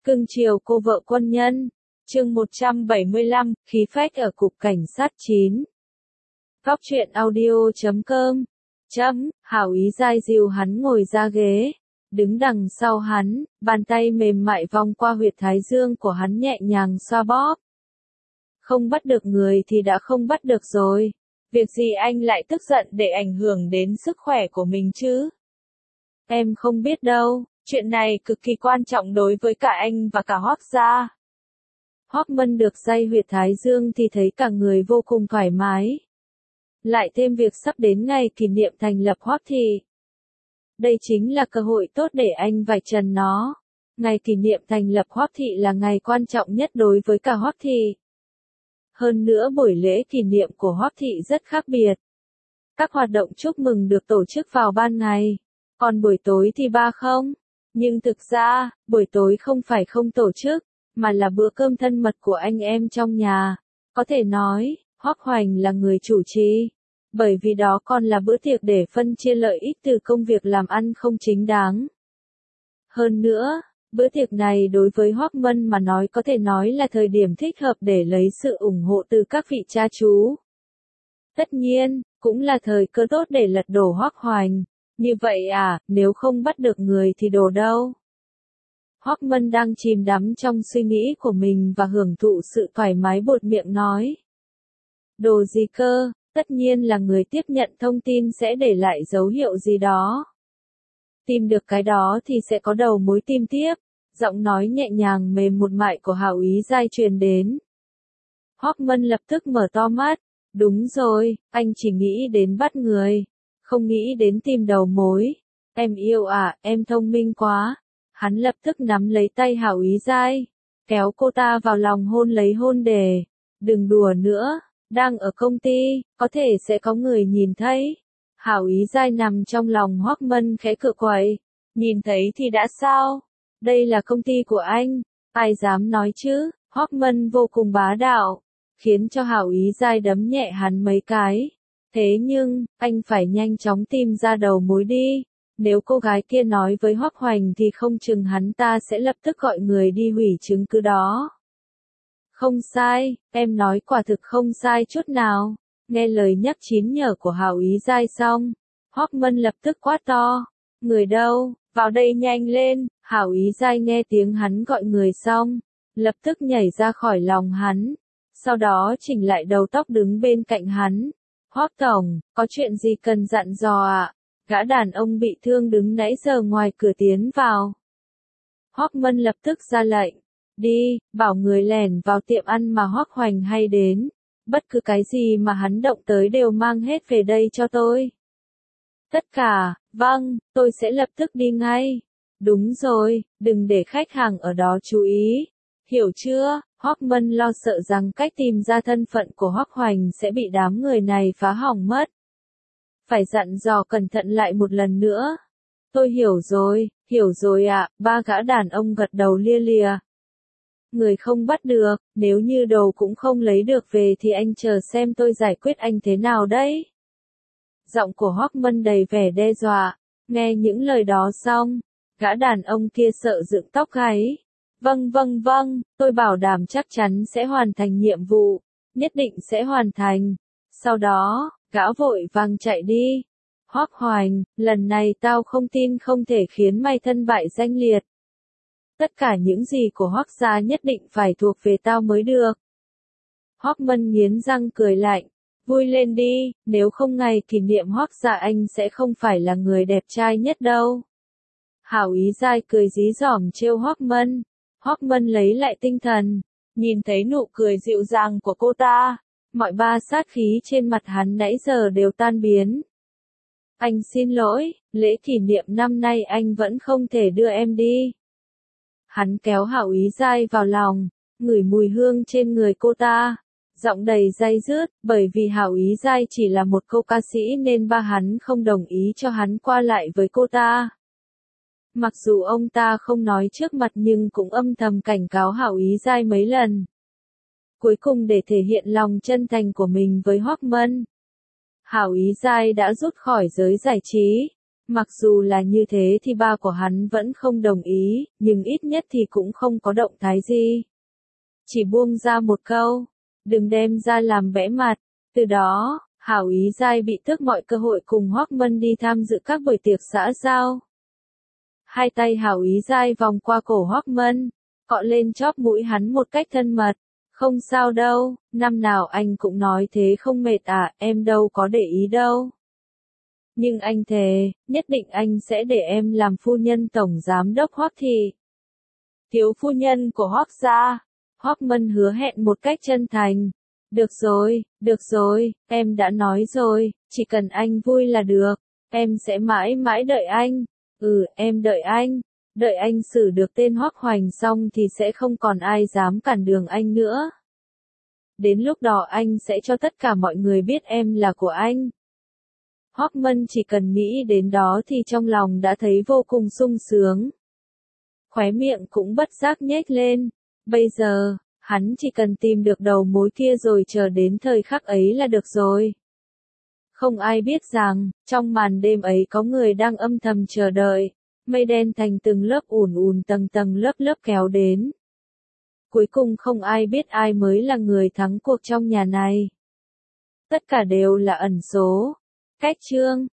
Cưng chiều cô vợ quân nhân. Chương 175, khí phách ở cục cảnh sát 9. Góc truyện audio.com. Hảo Ý dai dìu hắn ngồi ra ghế, đứng đằng sau hắn, bàn tay mềm mại vòng qua huyệt thái dương của hắn nhẹ nhàng xoa bóp. Không bắt được người thì đã không bắt được rồi. Việc gì anh lại tức giận để ảnh hưởng đến sức khỏe của mình chứ? Em không biết đâu, chuyện này cực kỳ quan trọng đối với cả anh và cả Hoác gia. Hoác Mân được day huyệt thái dương thì thấy cả người vô cùng thoải mái. Lại thêm việc sắp đến ngày kỷ niệm thành lập Hoác thị. Đây chính là cơ hội tốt để anh vạch trần nó. Ngày kỷ niệm thành lập Hoác thị là ngày quan trọng nhất đối với cả Hoác thị. Hơn nữa buổi lễ kỷ niệm của Hoác thị rất khác biệt. Các hoạt động chúc mừng được tổ chức vào ban ngày, còn buổi tối thì không. Nhưng thực ra, buổi tối không phải không tổ chức, mà là bữa cơm thân mật của anh em trong nhà. Có thể nói, Hoác Hoành là người chủ trì. Bởi vì đó còn là bữa tiệc để phân chia lợi ích từ công việc làm ăn không chính đáng. Hơn nữa, bữa tiệc này đối với Hoác Mân mà nói có thể nói là thời điểm thích hợp để lấy sự ủng hộ từ các vị cha chú. Tất nhiên, cũng là thời cơ tốt để lật đổ Hoác Hoành. Như vậy à, nếu không bắt được người thì đồ đâu? Hoác Mân đang chìm đắm trong suy nghĩ của mình và hưởng thụ sự thoải mái buột miệng nói. Đồ gì cơ, tất nhiên là người tiếp nhận thông tin sẽ để lại dấu hiệu gì đó. Tìm được cái đó thì sẽ có đầu mối tìm tiếp. Giọng nói nhẹ nhàng mềm một mại của Hảo Ý dai truyền đến. Hoác Mân lập tức mở to mắt. Đúng rồi, anh chỉ nghĩ đến bắt người, không nghĩ đến tìm đầu mối. Em yêu à, em thông minh quá. Hắn lập tức nắm lấy tay Hảo Ý dai, kéo cô ta vào lòng hôn lấy hôn đề. Đừng đùa nữa, đang ở công ty, có thể sẽ có người nhìn thấy. Hảo Ý dai nằm trong lòng Hoác Mân khẽ cựa quậy. Nhìn thấy thì đã sao? Đây là công ty của anh, ai dám nói chứ? Hoác Mân vô cùng bá đạo, khiến cho Hảo Ý dai đấm nhẹ hắn mấy cái. Thế nhưng, anh phải nhanh chóng tìm ra đầu mối đi. Nếu cô gái kia nói với Hoác Hoành thì không chừng hắn ta sẽ lập tức gọi người đi hủy chứng cứ đó. Không sai, em nói quả thực không sai chút nào. Nghe lời nhắc chín nhở của Hảo Ý dai xong, Hoác Mân lập tức quát to. Người đâu, vào đây nhanh lên. Hảo Ý dai nghe tiếng hắn gọi người xong, lập tức nhảy ra khỏi lòng hắn. Sau đó chỉnh lại đầu tóc đứng bên cạnh hắn. Hoác tổng, có chuyện gì cần dặn dò ạ? Gã đàn ông bị thương đứng nãy giờ ngoài cửa tiến vào. Hoác Mân lập tức ra lệnh. Đi, bảo người lẻn vào tiệm ăn mà Hoác Hoành hay đến. Bất cứ cái gì mà hắn động tới đều mang hết về đây cho tôi. Tất cả, vâng, tôi sẽ lập tức đi ngay. Đúng rồi, đừng để khách hàng ở đó chú ý. Hiểu chưa? Hoác Mân lo sợ rằng cách tìm ra thân phận của Hoác Hoành sẽ bị đám người này phá hỏng mất. Phải dặn dò cẩn thận lại một lần nữa. Tôi hiểu rồi ạ. Ba gã đàn ông gật đầu lia lịa. Người không bắt được, nếu như đồ cũng không lấy được về thì anh chờ xem tôi giải quyết anh thế nào đấy. Giọng của Hoác Mân đầy vẻ đe dọa. Nghe những lời đó xong, gã đàn ông kia sợ dựng tóc gáy. Vâng, tôi bảo đảm chắc chắn sẽ hoàn thành nhiệm vụ, nhất định sẽ hoàn thành. Sau đó, gã vội vàng chạy đi. Hoác Hoành, lần này tao không tin không thể khiến mày thân bại danh liệt. Tất cả những gì của Hoác gia nhất định phải thuộc về tao mới được. Hoác Mân nghiến răng cười lạnh. Vui lên đi, nếu không ngày kỷ niệm Hoác gia anh sẽ không phải là người đẹp trai nhất đâu. Hảo Ý dai cười dí dỏm trêu Hoác Mân. Hoác Mân lấy lại tinh thần, nhìn thấy nụ cười dịu dàng của cô ta, mọi ba sát khí trên mặt hắn nãy giờ đều tan biến. Anh xin lỗi, lễ kỷ niệm năm nay anh vẫn không thể đưa em đi. Hắn kéo Hảo Ý dai vào lòng, ngửi mùi hương trên người cô ta, giọng đầy day dứt, bởi vì Hảo Ý dai chỉ là một cô ca sĩ nên ba hắn không đồng ý cho hắn qua lại với cô ta. Mặc dù ông ta không nói trước mặt nhưng cũng âm thầm cảnh cáo Hảo Ý dai mấy lần. Cuối cùng để thể hiện lòng chân thành của mình với Hoác Mân, Hảo Ý dai đã rút khỏi giới giải trí. Mặc dù là như thế thì ba của hắn vẫn không đồng ý, nhưng ít nhất thì cũng không có động thái gì. Chỉ buông ra một câu, đừng đem ra làm bẽ mặt. Từ đó, Hảo Ý Giai bị tước mọi cơ hội cùng Hoắc Mân đi tham dự các buổi tiệc xã giao. Hai tay Hảo Ý Giai vòng qua cổ Hoắc Mân, cọ lên chóp mũi hắn một cách thân mật. Không sao đâu, năm nào anh cũng nói thế không mệt à, em đâu có để ý đâu. Nhưng anh thề, nhất định anh sẽ để em làm phu nhân tổng giám đốc Hoắc thị. Thiếu phu nhân của Hoắc gia. Hoắc Mân hứa hẹn một cách chân thành. Được rồi, em đã nói rồi, chỉ cần anh vui là được, em sẽ mãi mãi đợi anh. Em đợi anh xử được tên Hoắc Hoành xong thì sẽ không còn ai dám cản đường anh nữa. Đến lúc đó anh sẽ cho tất cả mọi người biết em là của anh. Hoắc Mân chỉ cần nghĩ đến đó thì trong lòng đã thấy vô cùng sung sướng. Khóe miệng cũng bất giác nhếch lên. Bây giờ, hắn chỉ cần tìm được đầu mối kia rồi chờ đến thời khắc ấy là được rồi. Không ai biết rằng, trong màn đêm ấy có người đang âm thầm chờ đợi. Mây đen thành từng lớp ùn tầng tầng lớp lớp kéo đến. Cuối cùng không ai biết ai mới là người thắng cuộc trong nhà này. Tất cả đều là ẩn số. Cách chương